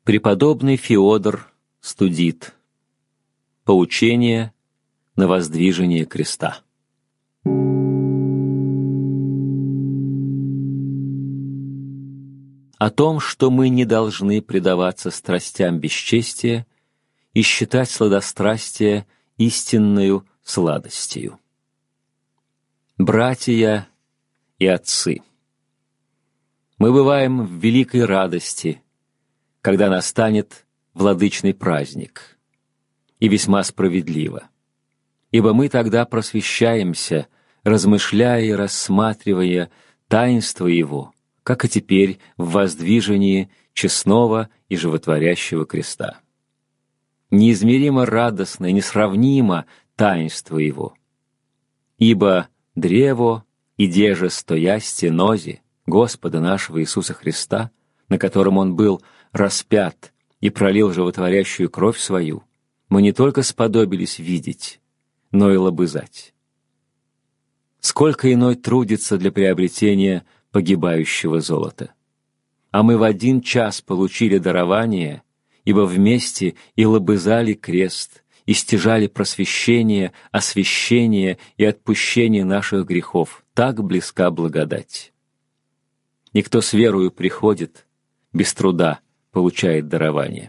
Преподобный Феодор Студит. Поучение на воздвижение креста. О том, что мы не должны предаваться страстям бесчестия и считать сладострастие истинною сладостью. Братья и отцы, мы бываем в великой радости, когда настанет владычный праздник, и весьма справедливо, ибо мы тогда просвещаемся, размышляя и рассматривая таинство Его, как и теперь в воздвижении честного и животворящего креста. Неизмеримо радостно и несравнимо таинство Его, ибо древо и деже стоясти нози Господа нашего Иисуса Христа, на котором Он был распят и пролил животворящую кровь свою, мы не только сподобились видеть, но и лобызать. Сколько иной трудится для приобретения погибающего золота. А мы в один час получили дарование, ибо вместе и лобызали крест, и стяжали просвещение, освящение и отпущение наших грехов. Так близка благодать. И кто с верою приходит, без труда получает дарование.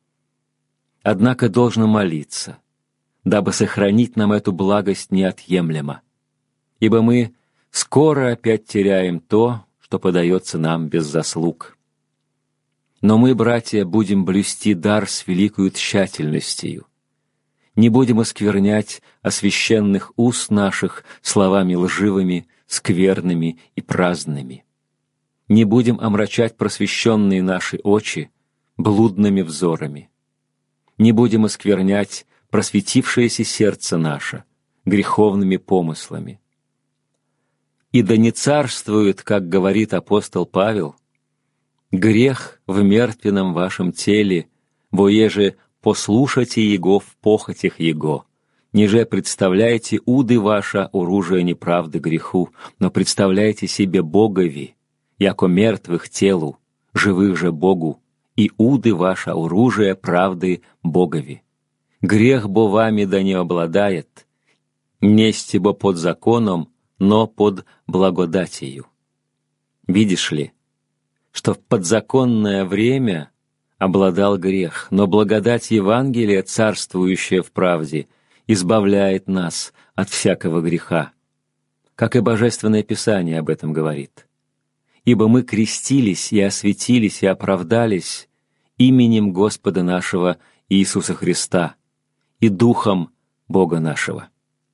Однако должно молиться, дабы сохранить нам эту благость неотъемлемо, ибо мы скоро опять теряем то, что подается нам без заслуг. Но мы, братья, будем блюсти дар с великою тщательностью, не будем осквернять освященных уст наших словами лживыми, скверными и праздными. Не будем омрачать просвещенные наши очи блудными взорами. Не будем осквернять просветившееся сердце наше греховными помыслами. И да не царствует, как говорит апостол Павел, грех в мертвенном вашем теле, во еже послушайте его в похотях его, ниже представляйте уды ваше оружие неправды греху, но представляйте себе Богови, яко мертвых телу, живых же Богу, и уды ваше оружие правды Богови. Грех бо вами да не обладает, нести бо под законом, но под благодатью. Видишь ли, что в подзаконное время обладал грех, но благодать Евангелия, царствующая в правде, избавляет нас от всякого греха, как и Божественное Писание об этом говорит. Ибо мы крестились и осветились и оправдались именем Господа нашего Иисуса Христа и Духом Бога нашего.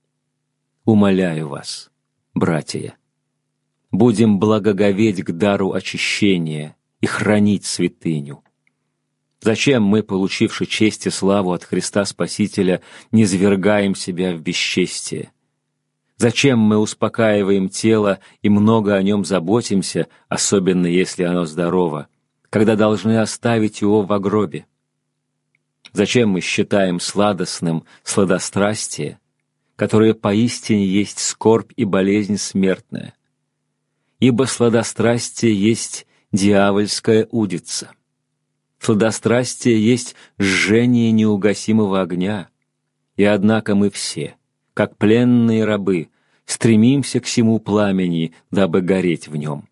Умоляю вас, братья, будем благоговеть к дару очищения и хранить святыню. Зачем мы, получивши честь и славу от Христа Спасителя, не звергаем себя в бесчестие? Зачем мы успокаиваем тело и много о нем заботимся, особенно если оно здорово, когда должны оставить его в гробе? Зачем мы считаем сладостным сладострастие, которое поистине есть скорбь и болезнь смертная? Ибо сладострастие есть дьявольская удица. Сладострастие есть жжение неугасимого огня, и однако мы все, как пленные рабы, стремимся к сему пламени, дабы гореть в нем.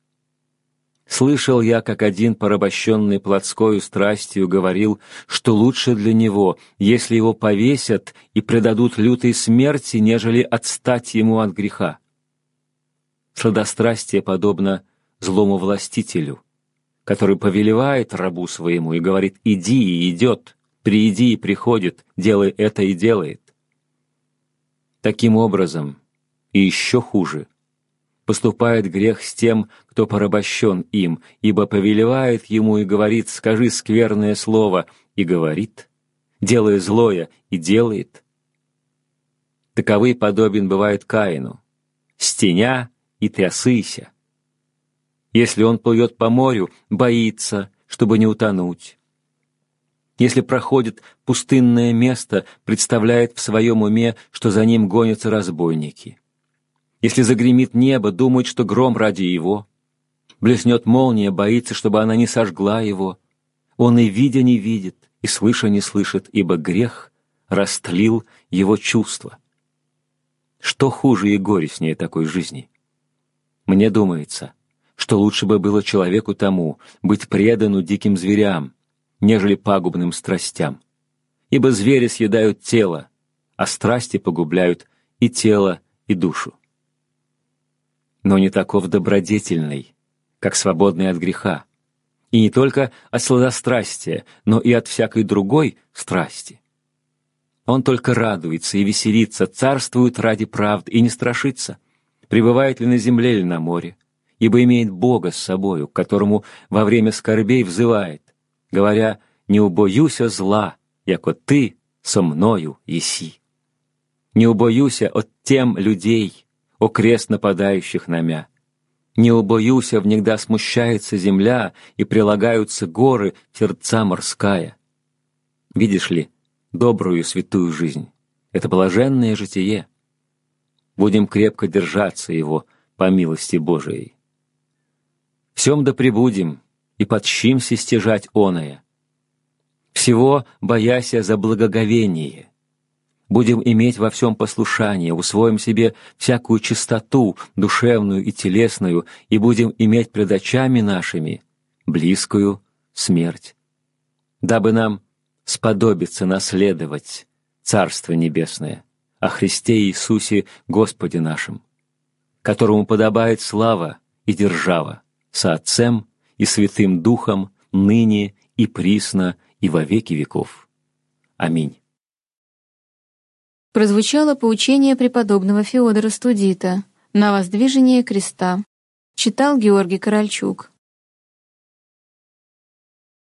Слышал я, как один, порабощенный плотскою страстью, говорил, что лучше для него, если его повесят и предадут лютой смерти, нежели отстать ему от греха. Сладострастие подобно злому властителю, который повелевает рабу своему и говорит: «Иди» и идет, «Прииди» и приходит, «Делай это» и делает. Таким образом, и еще хуже, поступает грех с тем, кто порабощен им, ибо повелевает ему и говорит: «Скажи скверное слово», и говорит, «Делай злое», и делает. Таковый подобен бывает Каину: «Стеня и трясыся». Если он плывет по морю, боится, чтобы не утонуть. Если проходит пустынное место, представляет в своем уме, что за ним гонятся разбойники. Если загремит небо, думает, что гром ради его. Блеснет молния, боится, чтобы она не сожгла его. Он и видя не видит, и слыша не слышит, ибо грех растлил его чувства. Что хуже и горестнее такой жизни? Мне думается, что лучше бы было человеку тому быть предану диким зверям, нежели пагубным страстям. Ибо звери съедают тело, а страсти погубляют и тело, и душу. Но не таков добродетельный, как свободный от греха, и не только от сладострастия, но и от всякой другой страсти. Он только радуется и веселится, царствует ради правды и не страшится, пребывает ли на земле или на море, ибо имеет Бога с собою, к которому во время скорбей взывает, говоря: «Не убоюся зла, яко ты со мною еси. Не убоюся от тем людей, о крест нападающих на мя. Не убоюся, внегда смущается земля, и прилагаются горы, сердца морская». Видишь ли, добрую и святую жизнь — это блаженное житие. Будем крепко держаться его по милости Божией. Всем да пребудем, и подщимся стяжать оное. Всего бояся за благоговение. Будем иметь во всем послушание, усвоим себе всякую чистоту, душевную и телесную, и будем иметь пред очами нашими близкую смерть, дабы нам сподобиться наследовать Царство Небесное о Христе Иисусе Господе нашим, которому подобает слава и держава со Отцем и Святым Духом ныне и присно и во веки веков. Аминь. Прозвучало поучение преподобного Феодора Студита «На воздвижение креста». Читал Георгий Корольчук.